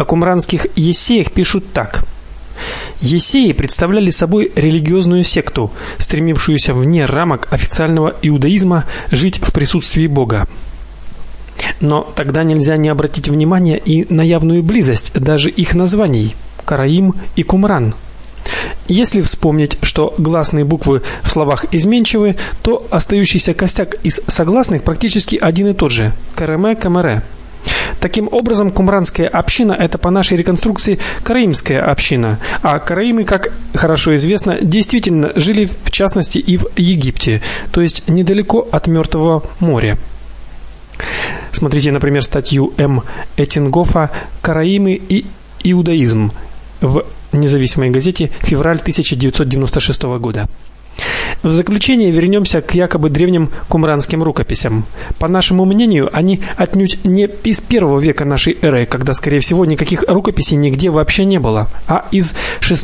О кумранских ессеях пишут так: ессеи представляли собой религиозную секту, стремившуюся вне рамок официального иудаизма жить в присутствии Бога. Но тогда нельзя не обратить внимания и на явную близость даже их названий – Караим и Кумран. Если вспомнить, что гласные буквы в словах изменчивы, то остающийся костяк из согласных практически один и тот же – Кареме, Камере. Таким образом, кумранская община – это по нашей реконструкции караимская община, а караимы, как хорошо известно, действительно жили в частности и в Египте, то есть недалеко от Мертвого моря. Смотрите, например, статью М. Эттингофа «Караимы и иудаизм» в Независимой газете, февраль 1996 года. В заключение вернемся к якобы древним кумранским рукописям. По нашему мнению, они отнюдь не из первого века нашей эры, когда, скорее всего, никаких рукописей нигде вообще не было, а из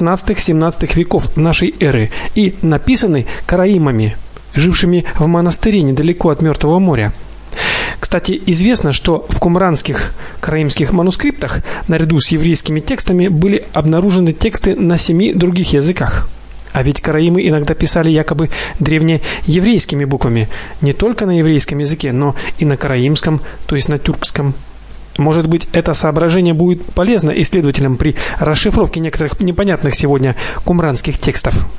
16-17 веков нашей эры и написаны караимами, жившими в монастыре недалеко от Мертвого моря. Кстати, известно, что в кумранских караимских манускриптах наряду с еврейскими текстами были обнаружены тексты на 7 других языках. А ведь караимы иногда писали якобы древнееврейскими буквами, не только на еврейском языке, но и на караимском, то есть на тюркском. Может быть, это соображение будет полезно исследователям при расшифровке некоторых непонятных сегодня кумранских текстов.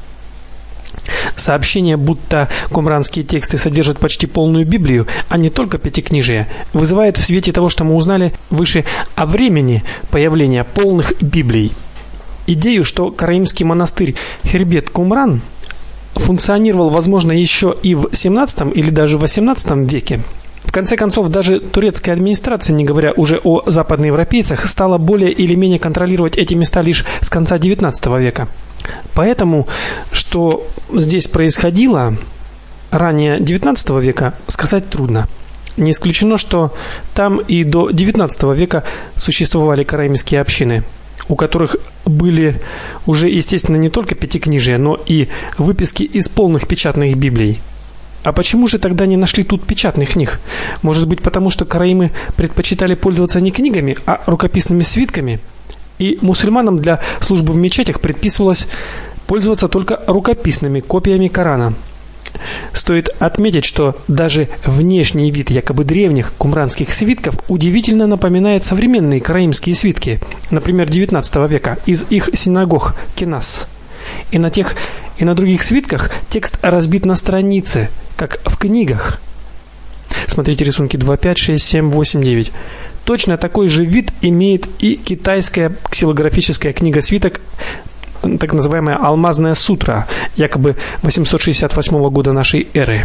Сообщение, будто кумранские тексты содержат почти полную Библию, а не только пятикнижие, вызывает в свете того, что мы узнали выше о времени появления полных Библий, идею, что караимский монастырь Хербет-Кумран функционировал, возможно, еще и в 17 или даже 18 веке. В конце концов, даже турецкая администрация, не говоря уже о западноевропейцах, стала более или менее контролировать эти места лишь с конца XIX века. Поэтому, что здесь происходило ранее XIX века, сказать трудно. Не исключено, что там и до XIX века существовали караимские общины, у которых были уже, естественно, не только пятикнижия, но и выписки из полных печатных Библий. А почему же тогда не нашли тут печатных книг? Может быть, потому что караимы предпочитали пользоваться не книгами, а рукописными свитками? И мусульманам для службы в мечетях предписывалось пользоваться только рукописными копиями Корана. Стоит отметить, что даже внешний вид якобы древних кумранских свитков удивительно напоминает современные караимские свитки, например, XIX века, из их синагог Кенас. И на тех, и на других свитках текст разбит на страницы, как в книгах. Смотрите рисунки 2.5, 6, 7, 8, 9. Точно такой же вид имеет и китайская ксилографическая книга-свиток, так называемая Алмазная сутра, якобы 868 года нашей эры.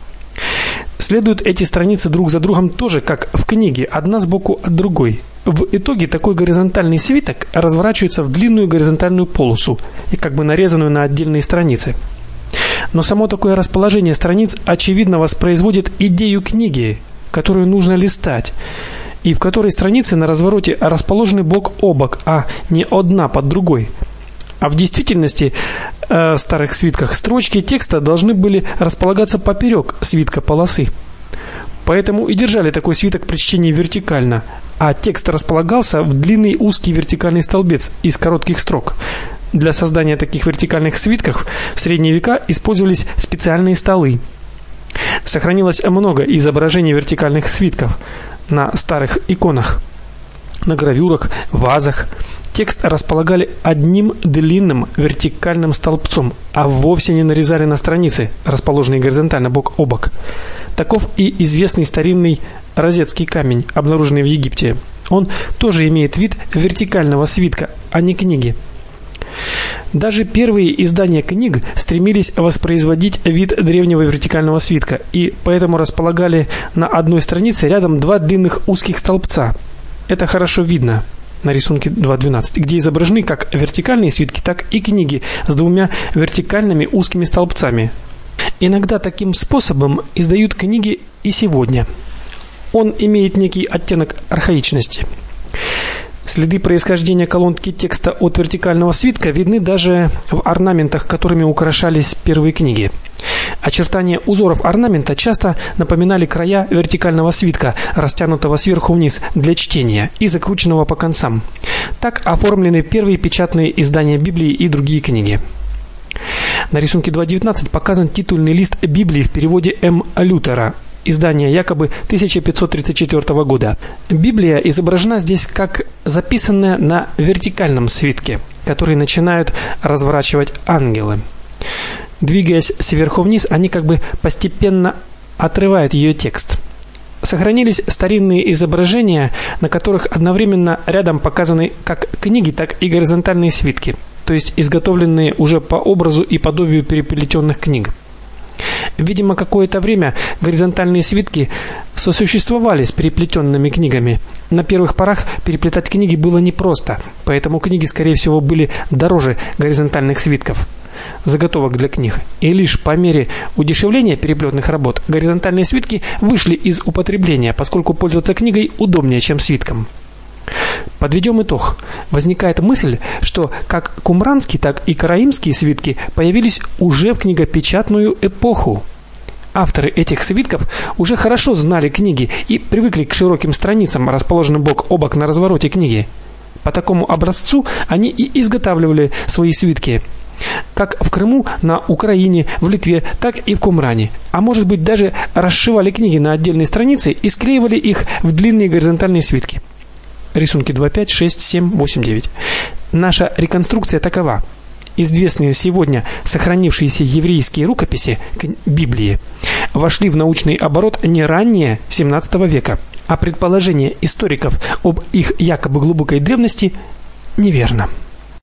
Следуют эти страницы друг за другом тоже, как в книге, одна сбоку от другой. В итоге такой горизонтальный свиток разворачивается в длинную горизонтальную полосу и как бы нарезанную на отдельные страницы. Но само такое расположение страниц очевидно воспроизводит идею книги, которую нужно листать, и в которой страницы на развороте расположены бок о бок, а не одна под другой. А в действительности в старых свитках строчки текста должны были располагаться поперек свитка полосы. Поэтому и держали такой свиток при чтении вертикально, а текст располагался в длинный узкий вертикальный столбец из коротких строк. Для создания таких вертикальных свитков в средние века использовались специальные столы. Сохранилось много изображений вертикальных свитков на старых иконах, на гравюрах, вазах. Текст располагали одним длинным вертикальным столбцом, а вовсе не нарезали на страницы, расположенные горизонтально бок о бок. Таков и известный старинный розетский камень, обнаруженный в Египте. Он тоже имеет вид вертикального свитка, а не книги. Даже первые издания книг стремились воспроизводить вид древнего вертикального свитка, и поэтому располагали на одной странице рядом два длинных узких столбца. Это хорошо видно на рисунке 2.12, где изображены как вертикальные свитки, так и книги с двумя вертикальными узкими столбцами. Иногда таким способом издают книги и сегодня. Он имеет некий оттенок архаичности. Следы происхождения колонки текста от вертикального свитка видны даже в орнаментах, которыми украшались первые книги. Очертания узоров орнамента часто напоминали края вертикального свитка, растянутого сверху вниз для чтения и закрученного по концам. Так оформлены первые печатные издания Библии и другие книги. На рисунке 2.19 показан титульный лист Библии в переводе М. Лютера. Издание якобы 1534 года. Библия изображена здесь как записанная на вертикальном свитке, который начинают разворачивать ангелы. Двигаясь сверху вниз, они как бы постепенно отрывают ее текст. Сохранились старинные изображения, на которых одновременно рядом показаны как книги, так и горизонтальные свитки, то есть изготовленные уже по образу и подобию переплетенных книг. Видимо, какое-то время горизонтальные свитки сосуществовали с переплетенными книгами. На первых порах переплетать книги было непросто, поэтому книги, скорее всего, были дороже горизонтальных свитков, заготовок для книг. И лишь по мере удешевления переплетных работ горизонтальные свитки вышли из употребления, поскольку пользоваться книгой удобнее, чем свитком. Подведем итог. Возникает мысль, что как кумранские, так и караимские свитки появились уже в книгопечатную эпоху. Авторы этих свитков уже хорошо знали книги и привыкли к широким страницам, расположенным бок о бок на развороте книги. По такому образцу они и изготавливали свои свитки. Как в Крыму, на Украине, в Литве, так и в Кумране. А может быть, даже расшивали книги на отдельные страницы и склеивали их в длинные горизонтальные свитки. Рисунки 2.5, 6, 7, 8, 9. Наша реконструкция такова. Известные сегодня сохранившиеся еврейские рукописи Библии вошли в научный оборот не ранее 17 века, а предположение историков об их якобы глубокой древности неверно.